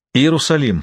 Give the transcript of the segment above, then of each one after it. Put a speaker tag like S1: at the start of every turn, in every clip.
S1: Иерусалим.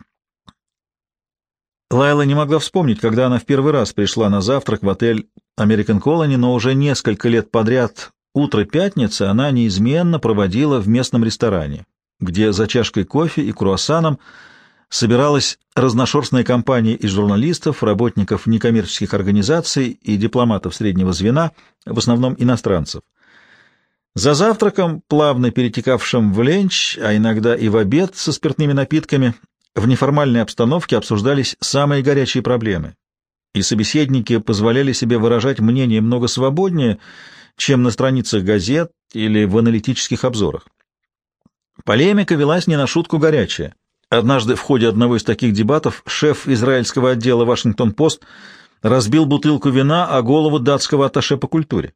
S1: Лайла не могла вспомнить, когда она в первый раз пришла на завтрак в отель American Colony, но уже несколько лет подряд утро пятницы она неизменно проводила в местном ресторане, где за чашкой кофе и круассаном собиралась разношерстная компания из журналистов, работников некоммерческих организаций и дипломатов среднего звена, в основном иностранцев. За завтраком, плавно перетекавшим в ленч, а иногда и в обед со спиртными напитками, в неформальной обстановке обсуждались самые горячие проблемы, и собеседники позволяли себе выражать мнение много свободнее, чем на страницах газет или в аналитических обзорах. Полемика велась не на шутку горячая. Однажды в ходе одного из таких дебатов шеф израильского отдела «Вашингтон-Пост» разбил бутылку вина о голову датского атташе по культуре.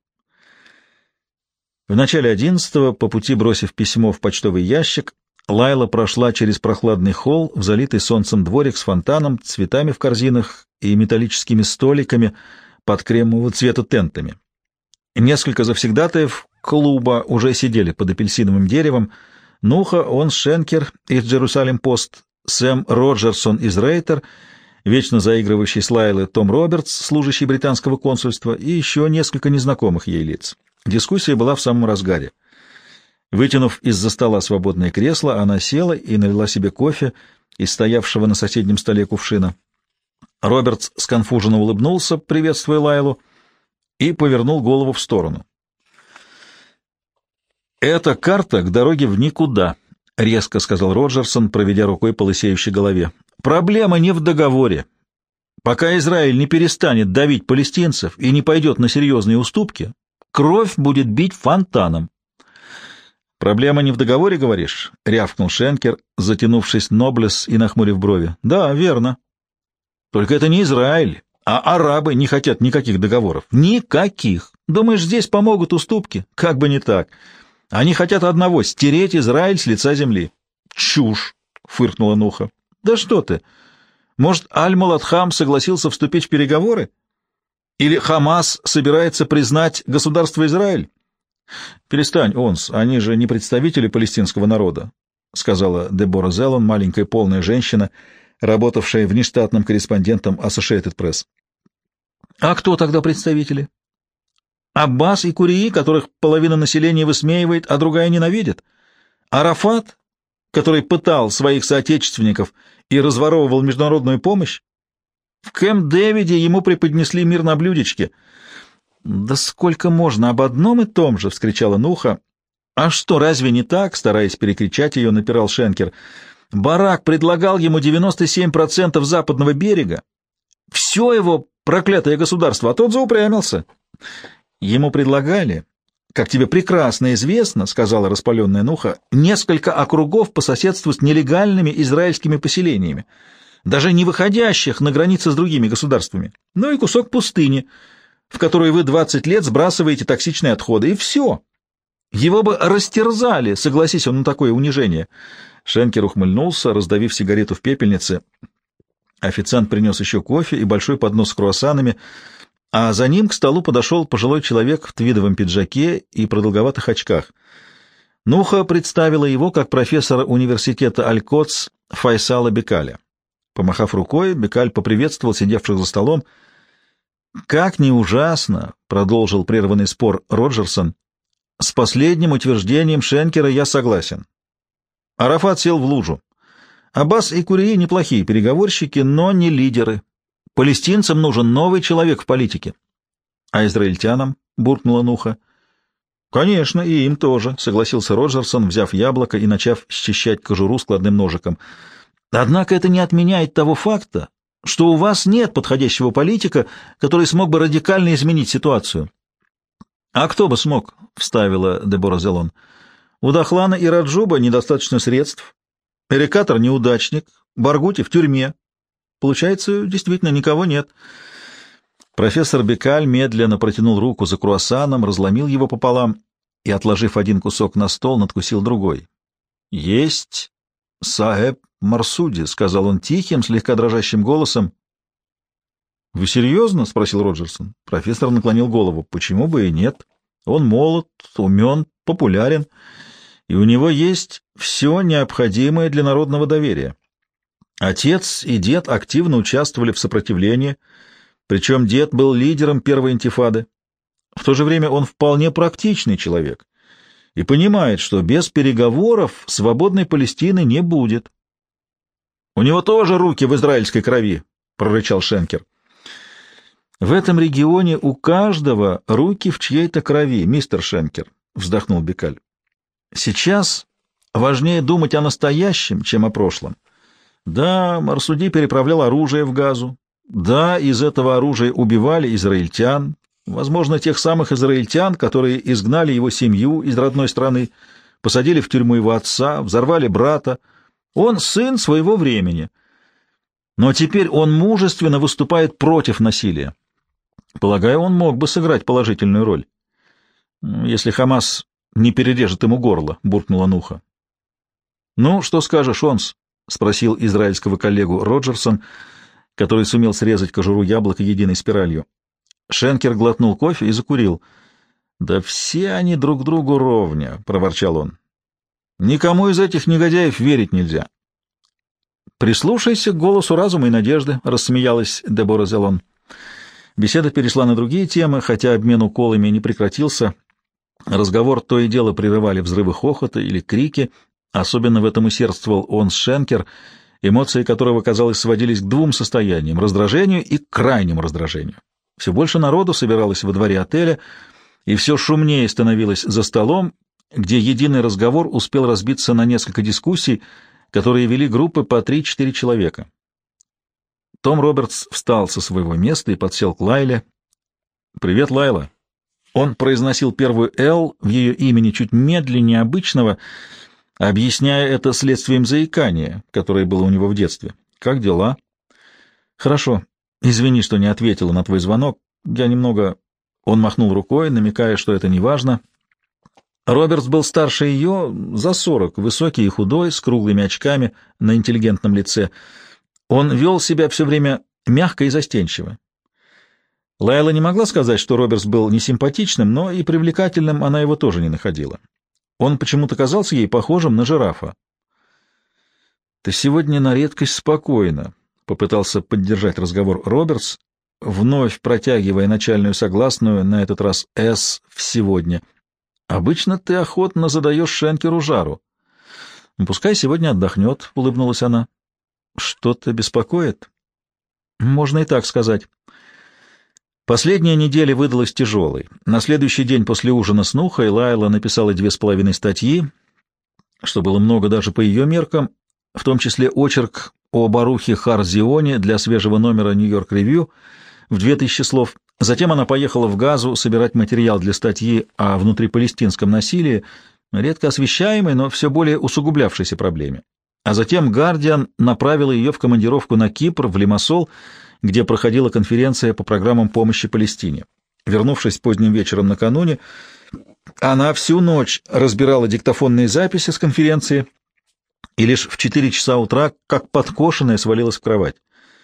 S1: В начале 11-го, по пути бросив письмо в почтовый ящик, Лайла прошла через прохладный холл в залитый солнцем дворик с фонтаном, цветами в корзинах и металлическими столиками под кремового цвета тентами. Несколько завсегдатаев клуба уже сидели под апельсиновым деревом: Нуха, он Шенкер из «Джерусалим-Пост», Сэм Роджерсон из «Рейтер», вечно заигрывающий с Лайлой Том Робертс, служащий британского консульства, и еще несколько незнакомых ей лиц. Дискуссия была в самом разгаре. Вытянув из-за стола свободное кресло, она села и налила себе кофе из стоявшего на соседнем столе кувшина. Робертс сконфуженно улыбнулся, приветствуя Лайлу, и повернул голову в сторону. «Это карта к дороге в никуда», — резко сказал Роджерсон, проведя рукой по лысеющей голове. «Проблема не в договоре. Пока Израиль не перестанет давить палестинцев и не пойдет на серьезные уступки, кровь будет бить фонтаном». «Проблема не в договоре, говоришь?» — рявкнул Шенкер, затянувшись ноблес и нахмурив брови. «Да, верно. Только это не Израиль, а арабы не хотят никаких договоров. Никаких. Думаешь, здесь помогут уступки? Как бы не так. Они хотят одного — стереть Израиль с лица земли». «Чушь!» — фыркнула Нуха. «Да что ты! Может, Аль-Муладхам согласился вступить в переговоры? Или Хамас собирается признать государство Израиль?» «Перестань, Онс, они же не представители палестинского народа», — сказала Дебора Зеллон, маленькая полная женщина, работавшая внештатным корреспондентом Associated Press. «А кто тогда представители? Аббас и Курии, которых половина населения высмеивает, а другая ненавидит? Арафат, который пытал своих соотечественников и разворовывал международную помощь? В Кэмп-Дэвиде ему преподнесли мир на блюдечке». «Да сколько можно об одном и том же!» — вскричала Нуха. «А что, разве не так?» — стараясь перекричать ее, напирал Шенкер. «Барак предлагал ему 97% западного берега. Все его проклятое государство, а тот заупрямился». «Ему предлагали, как тебе прекрасно известно, — сказала распаленная Нуха, — несколько округов по соседству с нелегальными израильскими поселениями, даже не выходящих на границы с другими государствами, ну и кусок пустыни, в которую вы 20 лет сбрасываете токсичные отходы, и все. Его бы растерзали, согласись он на такое унижение». Шенкер ухмыльнулся, раздавив сигарету в пепельнице. Официант принес еще кофе и большой поднос с круассанами, а за ним к столу подошел пожилой человек в твидовом пиджаке и продолговатых очках. Нуха представила его как профессора университета Аль-Коц Файсала Бекаля. Помахав рукой, Бекаль поприветствовал сидевших за столом. «Как ни ужасно, — продолжил прерванный спор Роджерсон, — с последним утверждением Шенкера я согласен. Арафат сел в лужу. Аббас и Курии неплохие переговорщики, но не лидеры. Палестинцам нужен новый человек в политике». «А израильтянам?» — буркнула Нуха. «Конечно, и им тоже», — согласился Роджерсон, взяв яблоко и начав счищать кожуру складным ножиком. «Однако это не отменяет того факта, что у вас нет подходящего политика, который смог бы радикально изменить ситуацию». «А кто бы смог?» — вставила Дебора Зеллон. «У Дахлана и Раджуба недостаточно средств. Эрикатор — неудачник, Баргути в тюрьме. Получается, действительно, никого нет». Профессор Бекаль медленно протянул руку за круассаном, разломил его пополам и, отложив один кусок на стол, надкусил другой. «Есть Саэб Марсуди», — сказал он тихим, слегка дрожащим голосом. «Вы серьезно?» — спросил Роджерсон. Профессор наклонил голову. «Почему бы и нет? Он молод, умен, популярен. и у него есть все необходимое для народного доверия. Отец и дед активно участвовали в сопротивлении, причем дед был лидером первой интифады. В то же время он вполне практичный человек и понимает, что без переговоров свободной Палестины не будет. — У него тоже руки в израильской крови, — прорычал Шенкер. — В этом регионе у каждого руки в чьей-то крови, мистер Шенкер, — вздохнул Бекаль. — Сейчас важнее думать о настоящем, чем о прошлом. Да, Марсуди переправлял оружие в Газу. Да, из этого оружия убивали израильтян, возможно, тех самых израильтян, которые изгнали его семью из родной страны, посадили в тюрьму его отца, взорвали брата. Он сын своего времени. Но теперь он мужественно выступает против насилия. Полагаю, он мог бы сыграть положительную роль. Если Хамас не перережет ему горло, — буркнула Нуха. — Ну, что скажешь, Онс? — спросил израильского коллегу Роджерсон, который сумел срезать кожуру яблока единой спиралью. Шенкер глотнул кофе и закурил. — Да все они друг другу ровня, — проворчал он. — Никому из этих негодяев верить нельзя. — Прислушайся к голосу разума и надежды, — рассмеялась Дебора Зелон. Беседа перешла на другие темы, хотя обмен уколами не прекратился. Разговор то и дело прерывали взрывы хохота или крики. Особенно в этом усердствовал Онс Шенкер, эмоции которого, казалось, сводились к двум состояниям — раздражению и крайнему раздражению. Все больше народу собиралось во дворе отеля, и все шумнее становилось за столом, где единый разговор успел разбиться на несколько дискуссий, которые вели группы по 3-4 человека. Том Робертс встал со своего места и подсел к Лайле. «Привет, Лайла». Он произносил первую «Л» в ее имени чуть медленнее обычного, объясняя это следствием заикания, которое было у него в детстве. «Как дела?» «Хорошо. Извини, что не ответила на твой звонок. Я немного...» Он махнул рукой, намекая, что это не важно. Робертс был старше ее, за 40, высокий и худой, с круглыми очками на интеллигентном лице. Он вел себя все время мягко и застенчиво. Лайла не могла сказать, что Робертс был несимпатичным, но и привлекательным она его тоже не находила. Он почему-то казался ей похожим на жирафа. «Ты сегодня на редкость спокойна», — попытался поддержать разговор Робертс, вновь протягивая начальную согласную, на этот раз «С» в «сегодня». «Обычно ты охотно задаешь Шенкеру жару». «Пускай сегодня отдохнет», — улыбнулась она. «Что-то беспокоит?» «Можно и так сказать». Последняя неделя выдалась тяжелой. На следующий день после ужина с Нухой Лайла написала 2,5 статьи, что было много даже по ее меркам, в том числе очерк о Барухе Хар-Зионе для свежего номера «Нью-Йорк Ревью» в 2000 слов. Затем она поехала в Газу собирать материал для статьи о внутрипалестинском насилии, редко освещаемой, но все более усугублявшейся проблеме. А затем «Гардиан» направила ее в командировку на Кипр, в Лимассол, где проходила конференция по программам помощи Палестине. Вернувшись поздним вечером накануне, она всю ночь разбирала диктофонные записи с конференции и лишь в 4 часа утра, как подкошенная, свалилась в кровать.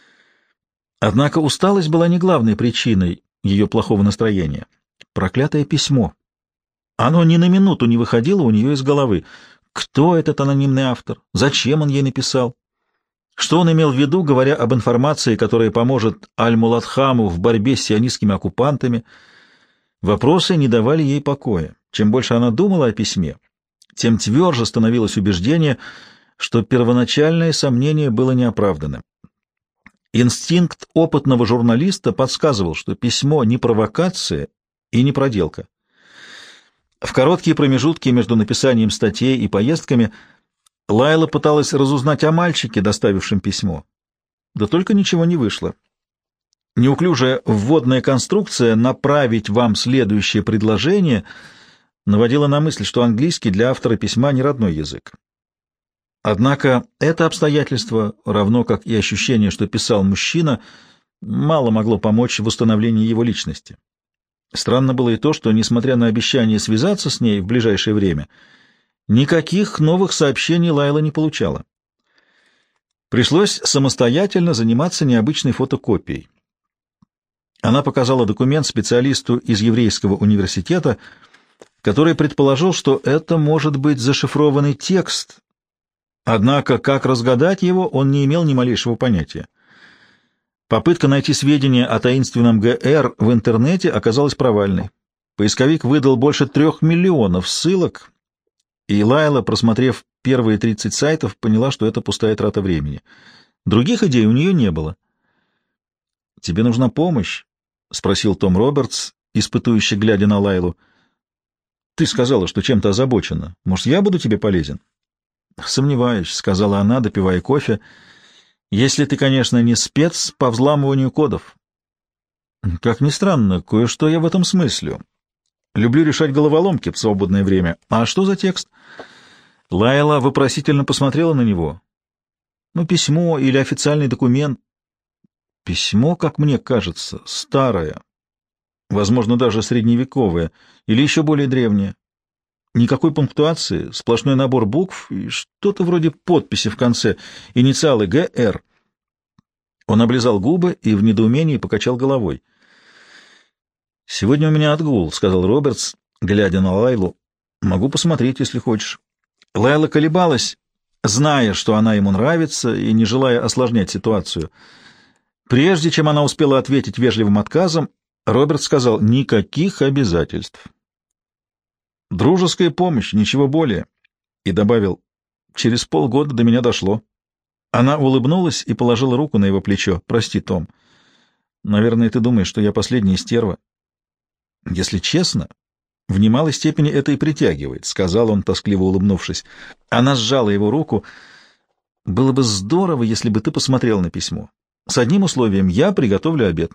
S1: Однако усталость была не главной причиной ее плохого настроения. Проклятое письмо. Оно ни на минуту не выходило у нее из головы. Кто этот анонимный автор? Зачем он ей написал? Что он имел в виду, говоря об информации, которая поможет Аль-Муладхаму в борьбе с сионистскими оккупантами? Вопросы не давали ей покоя. Чем больше она думала о письме, тем тверже становилось убеждение, что первоначальное сомнение было неоправданным. Инстинкт опытного журналиста подсказывал, что письмо не провокация и не проделка. В короткие промежутки между написанием статей и поездками Лайла пыталась разузнать о мальчике, доставившем письмо. Да только ничего не вышло. Неуклюжая вводная конструкция «направить вам следующее предложение» наводила на мысль, что английский для автора письма не родной язык. Однако это обстоятельство, равно как и ощущение, что писал мужчина, мало могло помочь в восстановлении его личности. Странно было и то, что, несмотря на обещание связаться с ней в ближайшее время, никаких новых сообщений Лайла не получала. Пришлось самостоятельно заниматься необычной фотокопией. Она показала документ специалисту из еврейского университета, который предположил, что это может быть зашифрованный текст, однако как разгадать его он не имел ни малейшего понятия. Попытка найти сведения о таинственном ГР в интернете оказалась провальной. Поисковик выдал больше 3 миллионов ссылок, и Лайла, просмотрев первые 30 сайтов, поняла, что это пустая трата времени. Других идей у нее не было. «Тебе нужна помощь?» — спросил Том Робертс, испытующе глядя на Лайлу. «Ты сказала, что чем-то озабочена. Может, я буду тебе полезен?» «Сомневаюсь», — сказала она, допивая кофе, — «если ты, конечно, не спец по взламыванию кодов». «Как ни странно, кое-что я в этом смыслю. Люблю решать головоломки в свободное время. А что за текст?» Лайла вопросительно посмотрела на него. «Ну, письмо или официальный документ». «Письмо, как мне кажется, старое, возможно, даже средневековое, или еще более древнее. Никакой пунктуации, сплошной набор букв и что-то вроде подписи в конце, инициалы ГР». Он облизал губы и в недоумении покачал головой. «Сегодня у меня отгул», — сказал Робертс, глядя на Лайлу. «Могу посмотреть, если хочешь». Лайла колебалась, зная, что она ему нравится, и не желая осложнять ситуацию. Прежде чем она успела ответить вежливым отказом, Роберт сказал: «Никаких обязательств. Дружеская помощь, ничего более». И добавил: «Через полгода до меня дошло». Она улыбнулась и положила руку на его плечо. «Прости, Том. Наверное, ты думаешь, что я последняя стерва». «Если честно, в немалой степени это и притягивает», — сказал он, тоскливо улыбнувшись. Она сжала его руку. «Было бы здорово, если бы ты посмотрел на письмо. С одним условием: я приготовлю обед».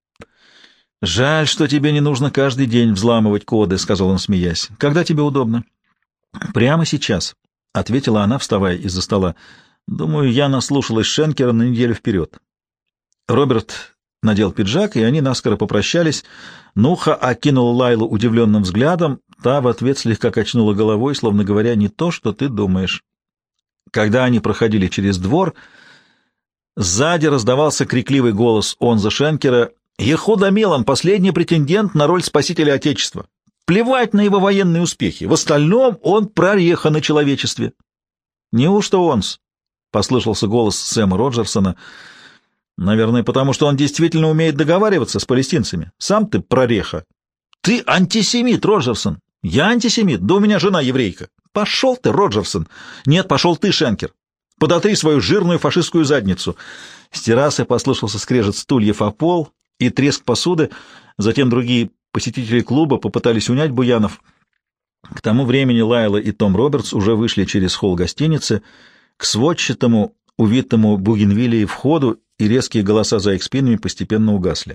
S1: «Жаль, что тебе не нужно каждый день взламывать коды», — сказал он, смеясь. «Когда тебе удобно?» «Прямо сейчас», — ответила она, вставая из-за стола. «Думаю, я наслушалась Шенкера на неделю вперед». Роберт надел пиджак, и они наскоро попрощались. Нуха окинула Лайлу удивленным взглядом, та в ответ слегка качнула головой, словно говоря: «Не то, что ты думаешь». Когда они проходили через двор, сзади раздавался крикливый голос Онза Шенкера: «Ехуда Милан — последний претендент на роль спасителя Отечества. Плевать на его военные успехи. В остальном он прореха на человечестве». «Неужто Онз?» — послышался голос Сэма Роджерсона. «Наверное, потому что он действительно умеет договариваться с палестинцами. Сам ты прореха». «Ты антисемит, Роджерсон». «Я антисемит? Да у меня жена еврейка». «Пошел ты, Роджерсон». «Нет, пошел ты, Шенкер. Подотри свою жирную фашистскую задницу». С террасы послышался скрежет стульев о пол и треск посуды. Затем другие посетители клуба попытались унять буянов. К тому времени Лайла и Том Робертс уже вышли через холл гостиницы к сводчатому, увитому бугенвиллией входу, и резкие голоса за их спинами постепенно угасли.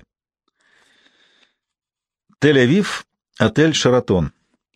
S1: Тель-Авив, отель «Шаратон».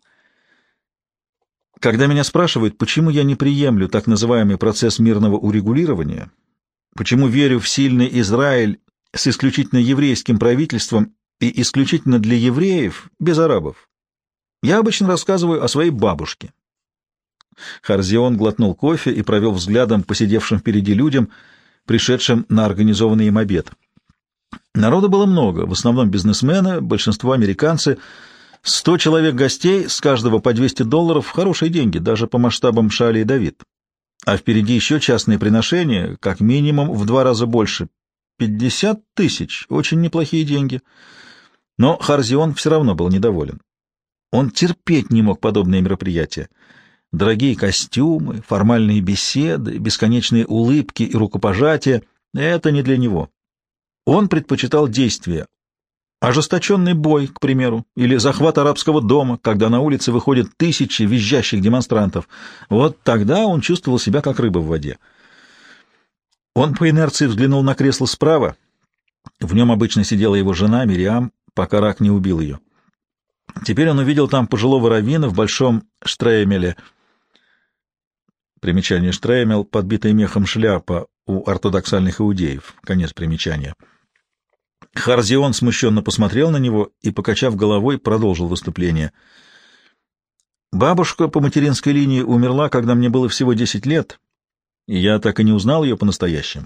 S1: Когда меня спрашивают, почему я не приемлю так называемый процесс мирного урегулирования, почему верю в сильный Израиль с исключительно еврейским правительством и исключительно для евреев, без арабов, я обычно рассказываю о своей бабушке. Харзион глотнул кофе и провел взглядом по сидевшим впереди людям, пришедшим на организованный им обед. Народу было много, в основном бизнесмены, большинство американцы. 100 человек гостей, с каждого по $200 — хорошие деньги, даже по масштабам Шали и Давид. А впереди еще частные приношения, как минимум в 2 раза больше. 50 тысяч — очень неплохие деньги. Но Харзион все равно был недоволен. Он терпеть не мог подобные мероприятия. Дорогие костюмы, формальные беседы, бесконечные улыбки и рукопожатия — это не для него. Он предпочитал действия. Ожесточенный бой, к примеру, или захват арабского дома, когда на улице выходят тысячи визжащих демонстрантов. Вот тогда он чувствовал себя как рыба в воде. Он по инерции взглянул на кресло справа. В нем обычно сидела его жена Мириам, пока рак не убил ее. Теперь он увидел там пожилого раввина в большом штреймеле. Примечание: штреймел — подбитая мехом шляпа у ортодоксальных иудеев. Конец примечания. Харзион смущенно посмотрел на него и, покачав головой, продолжил выступление. «Бабушка по материнской линии умерла, когда мне было всего 10 лет, и я так и не узнал ее по-настоящему.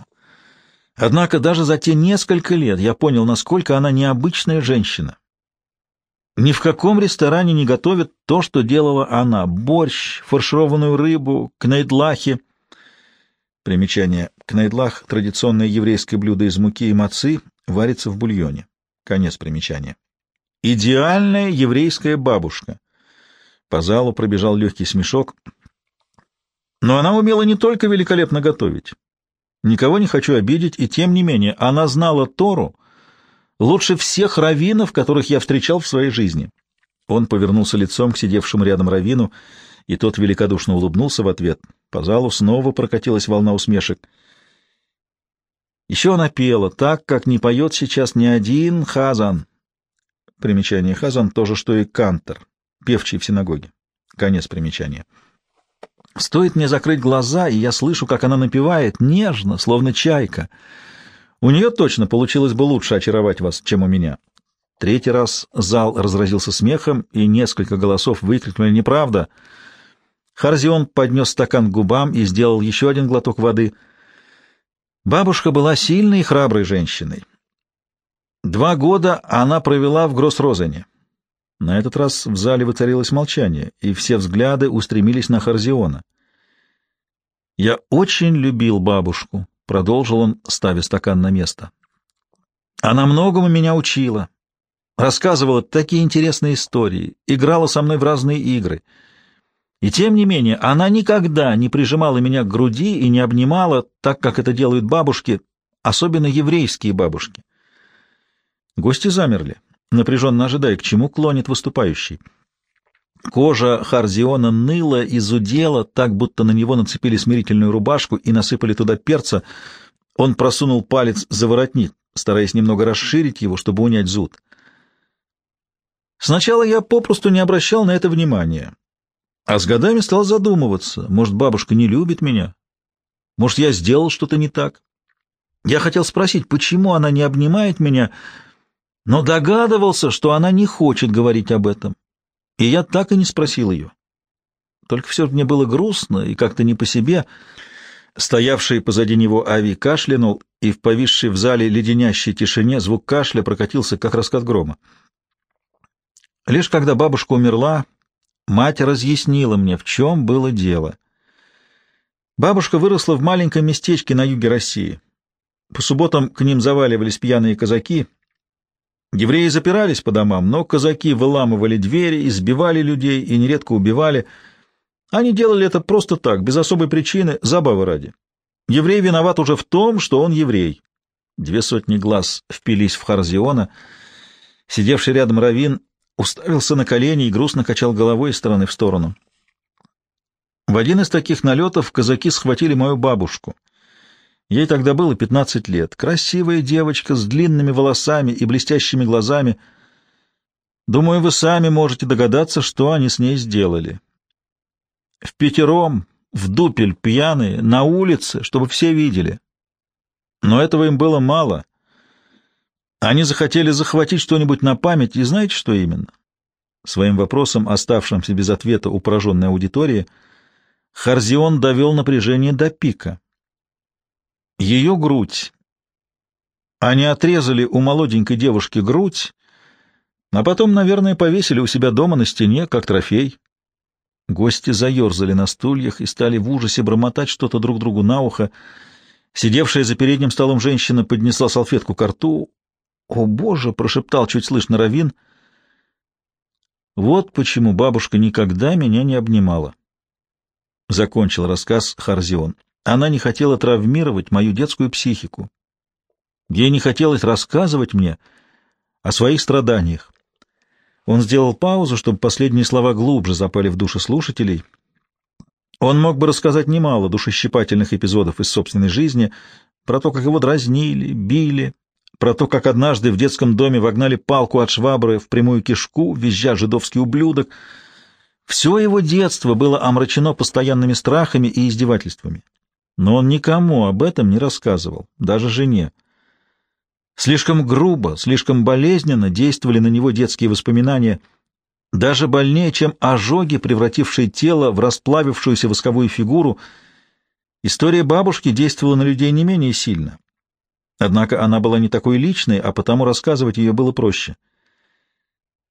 S1: Однако даже за те несколько лет я понял, насколько она необычная женщина. Ни в каком ресторане не готовят то, что делала она: борщ, фаршированную рыбу, кнейдлахи. Примечание. Кнейдлах — традиционное еврейское блюдо из муки и мацы, варится в бульоне. Конец примечания. Идеальная еврейская бабушка. По залу пробежал легкий смешок. Но она умела не только великолепно готовить. Никого не хочу обидеть, и тем не менее она знала Тору лучше всех раввинов, которых я встречал в своей жизни. Он повернулся лицом к сидевшему рядом раввину, и тот великодушно улыбнулся в ответ. По залу снова прокатилась волна усмешек. Еще она пела так, как не поет сейчас ни один хазан. Примечание: хазан — то же, что и кантор, певчий в синагоге. Конец примечания. Стоит мне закрыть глаза, и я слышу, как она напевает, нежно, словно чайка. У нее точно получилось бы лучше очаровать вас, чем у меня. Третий раз зал разразился смехом, и несколько голосов выкрикнули: «Неправда!». Харзион поднес стакан к губам и сделал еще один глоток воды. Бабушка была сильной и храброй женщиной. 2 года она провела в Гросс-Розене. На этот раз в зале воцарилось молчание, и все взгляды устремились на Харзиона. «Я очень любил бабушку», — продолжил он, ставя стакан на место. «Она многому меня учила, рассказывала такие интересные истории, играла со мной в разные игры. И тем не менее она никогда не прижимала меня к груди и не обнимала, так как это делают бабушки, особенно еврейские бабушки». Гости замерли, напряженно ожидая, к чему клонит выступающий. Кожа Харзиона ныла и зудела, так будто на него нацепили смирительную рубашку и насыпали туда перца. Он просунул палец за воротник, стараясь немного расширить его, чтобы унять зуд. Сначала я попросту не обращал на это внимания, а с годами стал задумываться: может, бабушка не любит меня? Может, я сделал что-то не так? Я хотел спросить, почему она не обнимает меня, но догадывался, что она не хочет говорить об этом, и я так и не спросил ее. Только все мне было грустно и как-то не по себе. Стоявший позади него Ави кашлянул, и в повисшей в зале леденящей тишине звук кашля прокатился, как раскат грома. Лишь когда бабушка умерла, мать разъяснила мне, в чем было дело. Бабушка выросла в маленьком местечке на юге России. По субботам к ним заваливались пьяные казаки. Евреи запирались по домам, но казаки выламывали двери, избивали людей и нередко убивали. Они делали это просто так, без особой причины, забавы ради. Еврей виноват уже в том, что он еврей. 200 глаз впились в Харзиона. Сидевший рядом раввин уставился на колени и грустно качал головой из стороны в сторону. В один из таких налетов казаки схватили мою бабушку. Ей тогда было 15 лет. Красивая девочка с длинными волосами и блестящими глазами. Думаю, вы сами можете догадаться, что они с ней сделали. Впятером, в дупель, пьяные, на улице, чтобы все видели. Но этого им было мало. Они захотели захватить что-нибудь на память, и знаете, что именно? Своим вопросом, оставшимся без ответа у пораженной аудитории, Харзион довел напряжение до пика. Ее грудь. Они отрезали у молоденькой девушки грудь, а потом, наверное, повесили у себя дома на стене, как трофей. Гости заерзали на стульях и стали в ужасе бормотать что-то друг другу на ухо. Сидевшая за передним столом женщина поднесла салфетку ко рту. «О, Боже!» — прошептал чуть слышно раввин. «Вот почему бабушка никогда меня не обнимала», — закончил рассказ Харзион. «Она не хотела травмировать мою детскую психику. Ей не хотелось рассказывать мне о своих страданиях». Он сделал паузу, чтобы последние слова глубже запали в души слушателей. Он мог бы рассказать немало душещипательных эпизодов из собственной жизни, про то, как его дразнили, били, про то, как однажды в детском доме вогнали палку от швабры в прямую кишку, визжа жидовский ублюдок. Все его детство было омрачено постоянными страхами и издевательствами. Но он никому об этом не рассказывал, даже жене. Слишком грубо, слишком болезненно действовали на него детские воспоминания, даже больнее, чем ожоги, превратившие тело в расплавившуюся восковую фигуру. История бабушки действовала на людей не менее сильно. Однако она была не такой личной, а потому рассказывать ее было проще.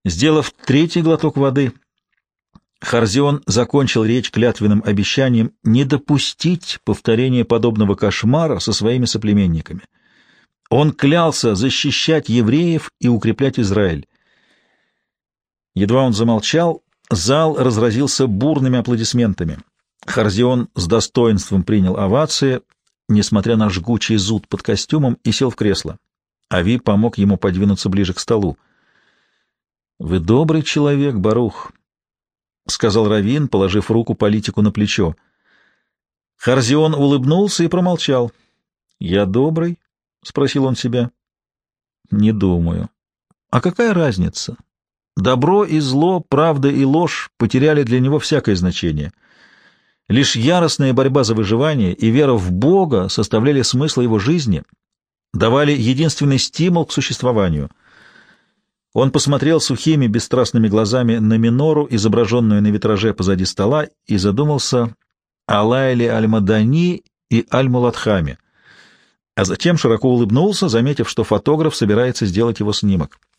S1: Сделав третий глоток воды, Харзион закончил речь клятвенным обещанием не допустить повторения подобного кошмара со своими соплеменниками. Он клялся защищать евреев и укреплять Израиль. Едва он замолчал, зал разразился бурными аплодисментами. Харзион с достоинством принял овации, несмотря на жгучий зуд под костюмом, и сел в кресло. Ави помог ему подвинуться ближе к столу. — Вы добрый человек, Барух, — сказал раввин, положив руку политику на плечо. Харзион улыбнулся и промолчал. — Я добрый? — спросил он себя. — Не думаю. — А какая разница? Добро и зло, правда и ложь потеряли для него всякое значение. Лишь яростная борьба за выживание и вера в Бога составляли смысл его жизни, давали единственный стимул к существованию. Он посмотрел сухими, бесстрастными глазами на минору, изображенную на витраже позади стола, и задумался о Лайле Аль-Мадани и Аль-Муладхаме, а затем широко улыбнулся, заметив, что фотограф собирается сделать его снимок.